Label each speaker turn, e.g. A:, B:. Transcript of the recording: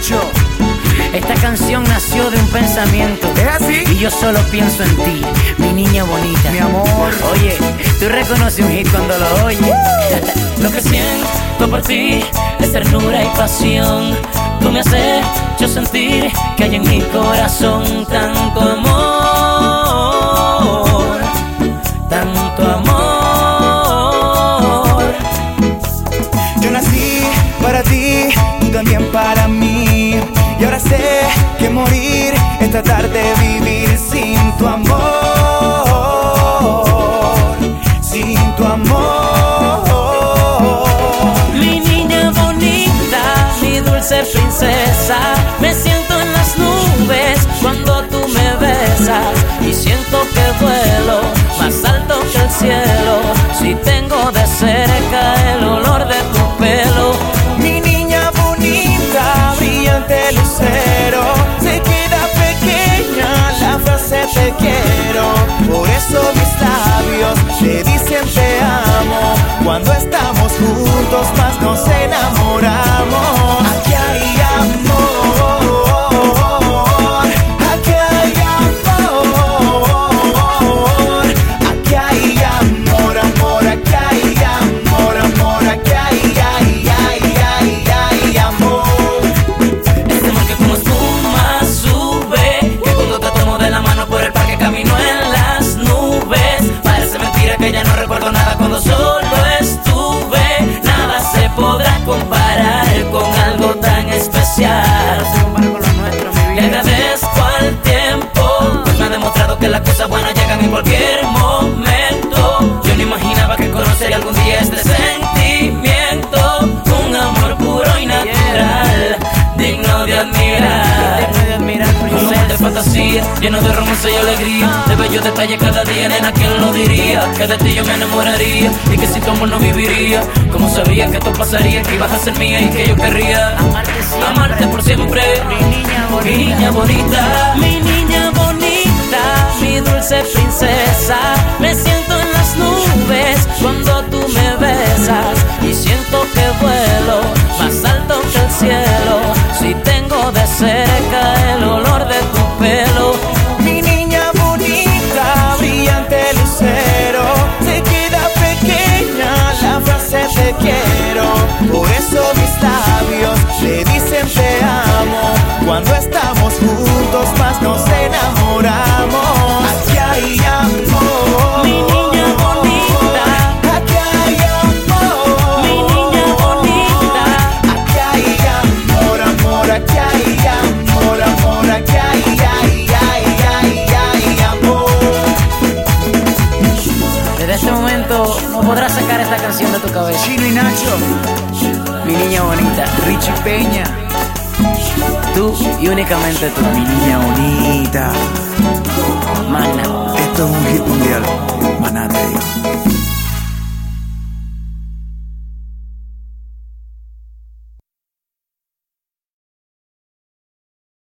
A: Nacho.
B: Esta canción nació de un pensamiento.
A: ¿Es así?
B: Y yo solo pienso en ti, mi niña bonita.
A: Mi amor.
B: Oye, tú reconoces un hit cuando lo oyes. Lo que siento por ti es ternura y pasión. Tú me haces yo sentir que hay en mi corazón tanto amor, tanto amor.
A: Yo nací para ti, tú también para mí. Y ahora sé que morir es tratar de vivir sin tu amor, sin tu amor.
B: Mi niña bonita, mi dulce princesa, me siento en las nubes cuando tú me besas y siento que vuelo más alto que el cielo si tengo de cerca el olor de tu pelo.
A: Mi niña bonita, brillante lucero, se queda pequeña la frase te quiero. Por eso mis labios te dicen te amo. Cuando estamos juntos más nos enamoramos. Aquí hay amor, aquí hay amor, aquí hay amor, amor, aquí hay amor, amor, aquí hay amor.
B: Este amor que como espuma sube, que cuando te tomo de la mano por el parque camino en las nubes. Parece mentira que ya no recuerdo nada cuando solo estuve. Nada se podrá comparar con algo tan especial. Le agradezco al tiempo, pues me ha demostrado que las cosas buenas llegan en cualquier momento. Yo no imaginaba que conocería algún día este sentimiento, un amor puro y natural, digno de admirar. Un mundo de fantasía, lleno de romance y alegría, de bellos detalles cada día, nena, ¿quién lo diría? Que de ti yo me enamoraría y que sin tu amor no viviría. Como sabía que esto pasaría, que ibas a ser mía y que yo querría amarte por siempre. Mi niña bonita, mi niña bonita, mi dulce princesa, me siento en las nubes cuando tú me besas y siento que vuelo más alto que el cielo si tengo de cerca el olor de tu pelo.
A: Mi niña bonita, brillante lucero, se queda pequeña la frase te quiero. Por eso mis labios le dicen te amo. Cuando estamos juntos más nos enamoramos. Aquí hay amor,
B: Mi niña bonita,
A: aquí hay amor,
B: mi niña bonita.
A: aquí hay amor, amor, aquí hay amor, amor, aquí hay amor.
B: Desde este momento no podrás sacar esta canción de tu cabeza.
A: Chino y Nacho,
B: Mi niña bonita,
A: Richie Peña,
B: tú y únicamente tú.
A: mi niña bonita.
B: Magna.
A: Esto es un hit mundial.